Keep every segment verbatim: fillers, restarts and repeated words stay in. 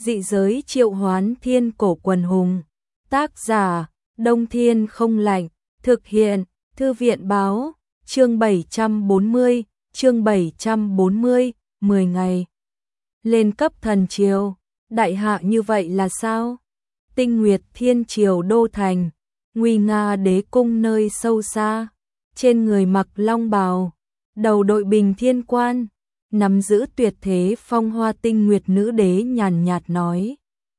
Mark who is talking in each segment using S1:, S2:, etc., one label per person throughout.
S1: Dị giới triệu hoán thiên cổ quần hùng. Tác giả, Đông Thiên không lạnh. Thực hiện, Thư viện báo. Chương bảy trăm bốn mươi, chương bảy trăm bốn mươi, mười ngày. Lên cấp thần triều, đại hạ như vậy là sao? Tinh Nguyệt Thiên Triều đô thành, nguy nga đế cung nơi sâu xa, trên người mặc long bào, đầu đội bình thiên quan, nắm giữ tuyệt thế phong hoa Tinh Nguyệt nữ đế nhàn nhạt nói.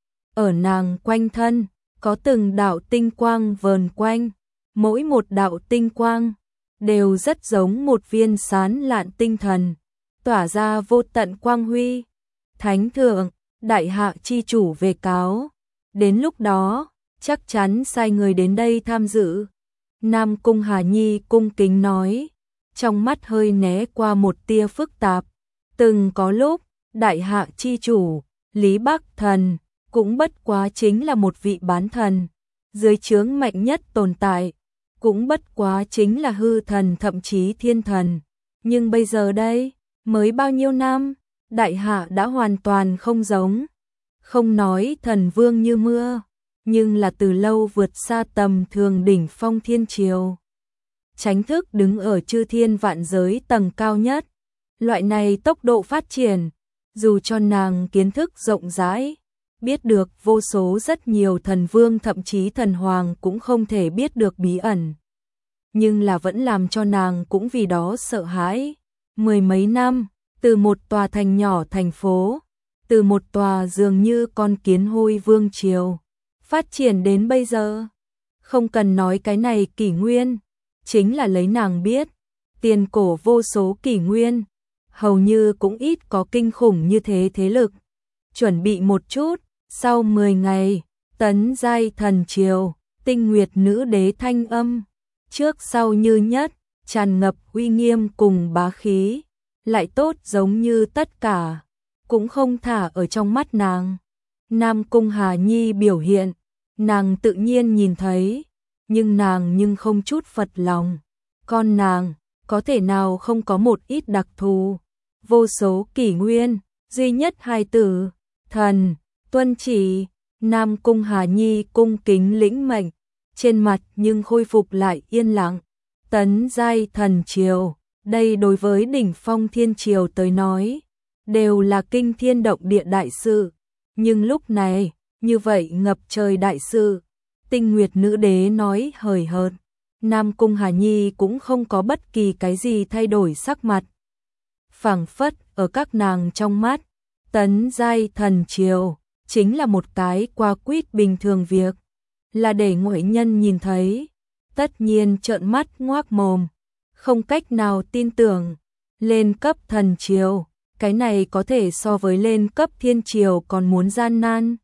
S1: Ở nàng quanh thân, có từng đạo tinh quang vờn quanh, mỗi một đạo tinh quang đều rất giống một viên sán lạn tinh thần, tỏa ra vô tận quang huy. Thánh thượng, đại hạ chi chủ về cáo, đến lúc đó, chắc chắn sai người đến đây tham dự. Nam Cung Hà Nhi cung kính nói, trong mắt hơi né qua một tia phức tạp. Từng có lúc, đại hạ chi chủ, Lý Bắc Thần, cũng bất quá chính là một vị bán thần, dưới trướng mạnh nhất tồn tại, cũng bất quá chính là hư thần thậm chí thiên thần. Nhưng bây giờ đây, mới bao nhiêu năm, đại hạ đã hoàn toàn không giống. Không nói thần vương như mưa, nhưng là từ lâu vượt xa tầm thường đỉnh phong thiên triều. Chánh thức đứng ở chư thiên vạn giới tầng cao nhất. Loại này tốc độ phát triển, dù cho nàng kiến thức rộng rãi, biết được vô số rất nhiều thần vương thậm chí thần hoàng cũng không thể biết được bí ẩn. Nhưng là vẫn làm cho nàng cũng vì đó sợ hãi. Mười mấy năm, từ một tòa thành nhỏ thành phố, từ một tòa dường như con kiến hôi vương triều, phát triển đến bây giờ. Không cần nói cái này kỷ nguyên, chính là lấy nàng biết, tiền cổ vô số kỷ nguyên, hầu như cũng ít có kinh khủng như thế thế lực. Chuẩn bị một chút, sau mười ngày, tấn giai thần triều, Tinh Nguyệt nữ đế thanh âm, trước sau như nhất, tràn ngập uy nghiêm cùng bá khí, lại tốt giống như tất cả, cũng không thả ở trong mắt nàng. Nam Cung Hà Nhi biểu hiện, nàng tự nhiên nhìn thấy, nhưng nàng nhưng không chút phật lòng. Con nàng, có thể nào không có một ít đặc thù, vô số kỷ nguyên, duy nhất hai tử, thần, tuân chỉ. Nam Cung Hà Nhi cung kính lĩnh mệnh, trên mặt nhưng khôi phục lại yên lặng. Tấn giai thần triều, đây đối với đỉnh phong thiên triều tới nói, đều là kinh thiên động địa đại sự. Nhưng lúc này, như vậy ngập trời đại sự, Tinh Nguyệt nữ đế nói hời hợt, Nam Cung Hà Nhi cũng không có bất kỳ cái gì thay đổi sắc mặt. Phảng phất ở các nàng trong mắt, tấn giai thần triều chính là một cái qua quýt bình thường việc, là để ngoại nhân nhìn thấy, tất nhiên trợn mắt ngoác mồm, không cách nào tin tưởng. Lên cấp thần triều, cái này có thể so với lên cấp thiên triều còn muốn gian nan.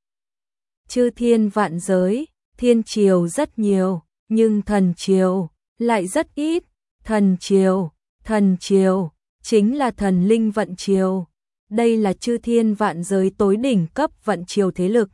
S1: Chư thiên vạn giới, thiên triều rất nhiều, nhưng thần triều lại rất ít. Thần triều, thần triều chính là thần linh vận triều. Đây là chư thiên vạn giới tối đỉnh cấp vận triều thế lực.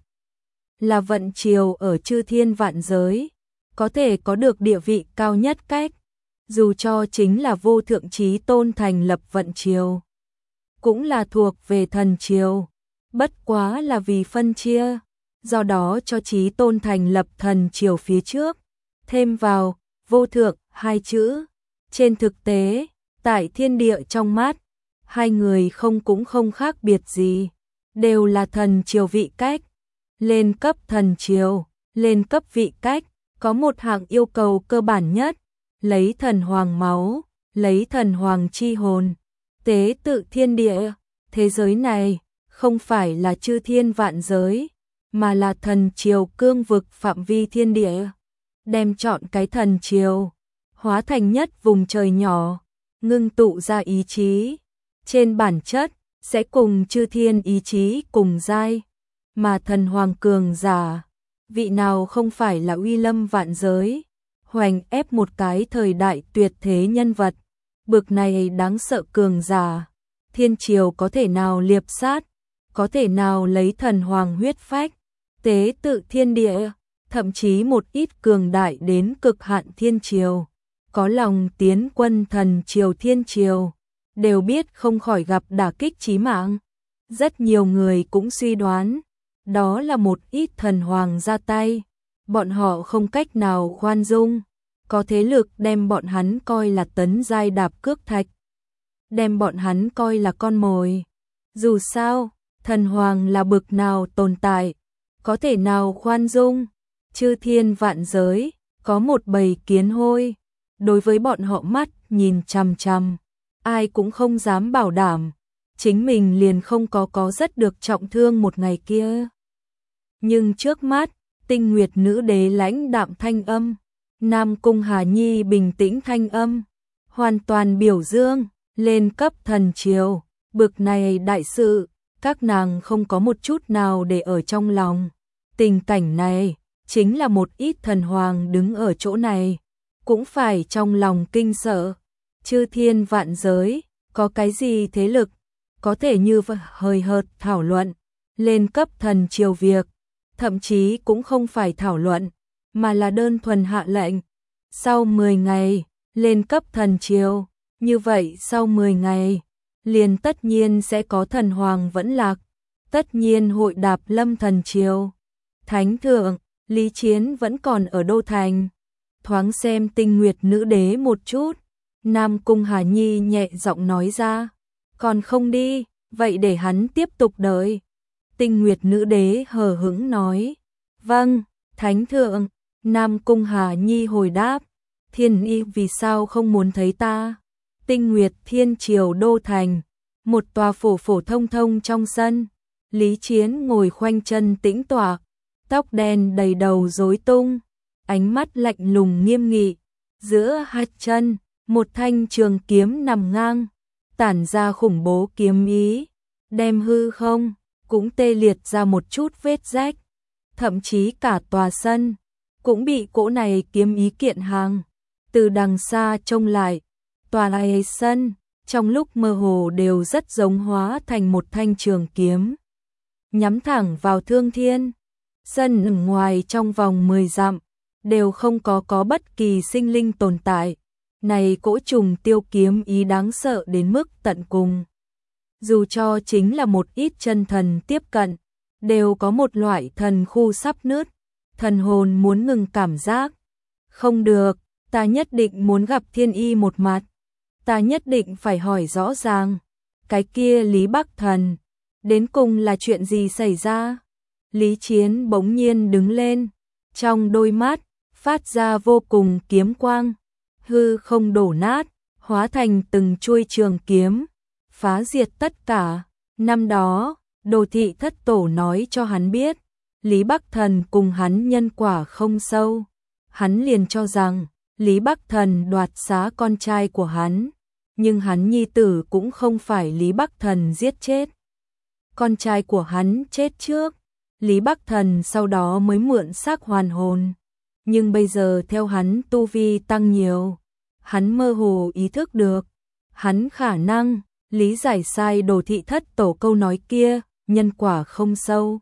S1: Là vận triều ở chư thiên vạn giới, có thể có được địa vị cao nhất cách, dù cho chính là vô thượng chí tôn thành lập vận triều, cũng là thuộc về thần triều, bất quá là vì phân chia, do đó cho chí tôn thành lập thần triều phía trước, thêm vào vô thượng hai chữ. Trên thực tế, tại thiên địa trong mắt, hai người không cũng không khác biệt gì, đều là thần triều vị cách. Lên cấp thần triều, lên cấp vị cách, có một hạng yêu cầu cơ bản nhất, lấy thần hoàng máu, lấy thần hoàng chi hồn, tế tự thiên địa. Thế giới này không phải là chư thiên vạn giới, mà là thần triều cương vực phạm vi thiên địa. Đem chọn cái thần triều, hóa thành nhất vùng trời nhỏ, ngưng tụ ra ý chí. Trên bản chất, sẽ cùng chư thiên ý chí cùng giai. Mà thần hoàng cường giả, vị nào không phải là uy lâm vạn giới, hoành ép một cái thời đại tuyệt thế nhân vật. Bực này đáng sợ cường giả, thiên triều có thể nào liệp sát, có thể nào lấy thần hoàng huyết phách, tế tự thiên địa, thậm chí một ít cường đại đến cực hạn thiên triều, có lòng tiến quân thần triều thiên triều, đều biết không khỏi gặp đả kích chí mạng. Rất nhiều người cũng suy đoán, đó là một ít thần hoàng ra tay, bọn họ không cách nào khoan dung, có thế lực đem bọn hắn coi là tấn giai đạp cước thạch, đem bọn hắn coi là con mồi. Dù sao, thần hoàng là bực nào tồn tại, có thể nào khoan dung, chư thiên vạn giới, có một bầy kiến hôi, đối với bọn họ mắt nhìn chằm chằm, ai cũng không dám bảo đảm, chính mình liền không có có rất được trọng thương một ngày kia. Nhưng trước mắt, Tinh Nguyệt nữ đế lãnh đạm thanh âm, Nam Cung Hà Nhi bình tĩnh thanh âm, hoàn toàn biểu dương, lên cấp thần triều, bực này đại sự, các nàng không có một chút nào để ở trong lòng. Tình cảnh này, chính là một ít thần hoàng đứng ở chỗ này, cũng phải trong lòng kinh sợ. Chư thiên vạn giới, có cái gì thế lực, có thể như hời hợt thảo luận, lên cấp thần triều việc, thậm chí cũng không phải thảo luận, mà là đơn thuần hạ lệnh. Sau mười ngày, lên cấp thần triều, như vậy sau mười ngày, liền tất nhiên sẽ có thần hoàng vẫn lạc, tất nhiên hội đạp lâm thần triều. Thánh thượng, Lý Chiến vẫn còn ở đô thành, thoáng xem Tinh Nguyệt nữ đế một chút, Nam Cung Hà Nhi nhẹ giọng nói ra, còn không đi, vậy để hắn tiếp tục đợi. Tinh Nguyệt nữ đế hờ hững nói, vâng, Thánh thượng. Nam Cung Hà Nhi hồi đáp, Thiên Y vì sao không muốn thấy ta? Tinh Nguyệt thiên triều đô thành, một tòa phổ phổ thông thông trong sân, Lý Chiến ngồi khoanh chân tĩnh tọa, tóc đen đầy đầu rối tung, ánh mắt lạnh lùng nghiêm nghị, giữa hai chân, một thanh trường kiếm nằm ngang, tản ra khủng bố kiếm ý, đem hư không, cũng tê liệt ra một chút vết rách, thậm chí cả tòa sân, cũng bị cỗ này kiếm ý kiện hàng. Từ đằng xa trông lại, tòa này sân, trong lúc mơ hồ đều rất giống hóa thành một thanh trường kiếm, nhắm thẳng vào thương thiên. Sân ngoài trong vòng mười dặm, đều không có có bất kỳ sinh linh tồn tại. Này cỗ trùng tiêu kiếm ý đáng sợ đến mức tận cùng. Dù cho chính là một ít chân thần tiếp cận, đều có một loại thần khu sắp nứt, thần hồn muốn ngừng cảm giác. Không được, ta nhất định muốn gặp Thiên Y một mặt. Ta nhất định phải hỏi rõ ràng, cái kia Lý Bắc Thần, đến cùng là chuyện gì xảy ra? Lý Chiến bỗng nhiên đứng lên, trong đôi mắt, phát ra vô cùng kiếm quang, hư không đổ nát, hóa thành từng chuôi trường kiếm, phá diệt tất cả. Năm đó, Đồ Thị Thất Tổ nói cho hắn biết, Lý Bắc Thần cùng hắn nhân quả không sâu. Hắn liền cho rằng, Lý Bắc Thần đoạt xá con trai của hắn, nhưng hắn nhi tử cũng không phải Lý Bắc Thần giết chết. Con trai của hắn chết trước, Lý Bắc Thần sau đó mới mượn xác hoàn hồn. Nhưng bây giờ theo hắn tu vi tăng nhiều, hắn mơ hồ ý thức được, hắn khả năng lý giải sai Đồ Thị Thất Tổ câu nói kia, nhân quả không sâu.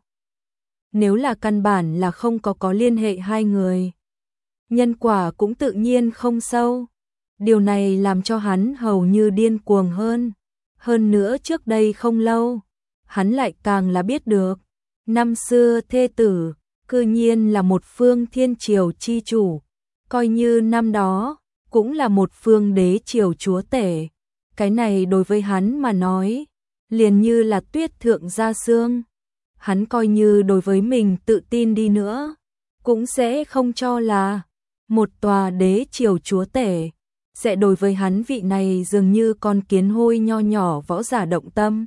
S1: Nếu là căn bản là không có có liên hệ hai người, nhân quả cũng tự nhiên không sâu. Điều này làm cho hắn hầu như điên cuồng hơn. Hơn nữa trước đây không lâu, hắn lại càng là biết được, năm xưa thê tử, cư nhiên là một phương thiên triều chi chủ, coi như năm đó, cũng là một phương đế triều chúa tể. Cái này đối với hắn mà nói, liền như là tuyết thượng gia xương. Hắn coi như đối với mình tự tin đi nữa, cũng sẽ không cho là một tòa đế triều chúa tể sẽ đối với hắn vị này dường như con kiến hôi nho nhỏ võ giả động tâm.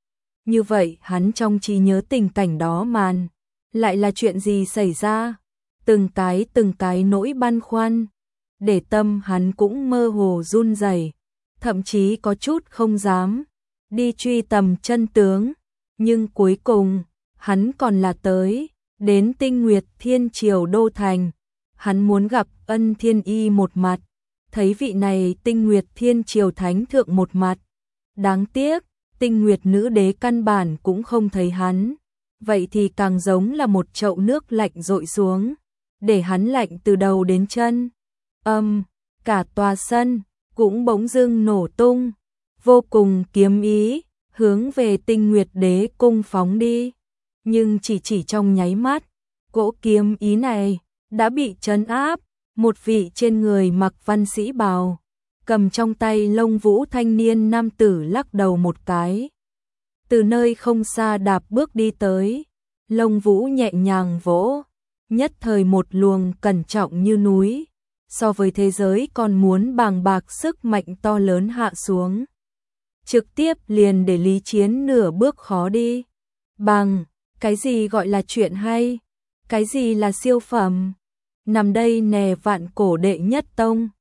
S1: Như vậy hắn trong trí nhớ tình cảnh đó màn, lại là chuyện gì xảy ra? Từng cái từng cái nỗi băn khoăn, để tâm hắn cũng mơ hồ run rẩy, thậm chí có chút không dám đi truy tầm chân tướng. Nhưng cuối cùng, hắn còn là tới, đến Tinh Nguyệt Thiên Triều Đô Thành. Hắn muốn gặp Ân Thiên Y một mặt, thấy vị này Tinh Nguyệt Thiên Triều Thánh Thượng một mặt. Đáng tiếc, Tinh Nguyệt Nữ Đế căn bản cũng không thấy hắn. Vậy thì càng giống là một chậu nước lạnh dội xuống, để hắn lạnh từ đầu đến chân. Âm, cả tòa sân, cũng bỗng dưng nổ tung, vô cùng kiếm ý, hướng về Tinh Nguyệt Đế cung phóng đi. nhưng chỉ chỉ trong nháy mắt, cỗ kiếm ý này đã bị trấn áp, một vị trên người mặc văn sĩ bào, cầm trong tay lông vũ thanh niên nam tử lắc đầu một cái. Từ nơi không xa đạp bước đi tới, lông vũ nhẹ nhàng vỗ, nhất thời một luồng cẩn trọng như núi, so với thế giới còn muốn bàng bạc sức mạnh to lớn hạ xuống. Trực tiếp liền để Lý Chiến nửa bước khó đi. Bằng, cái gì gọi là chuyện hay? Cái gì là siêu phẩm? Nằm đây nè vạn cổ đệ nhất tông.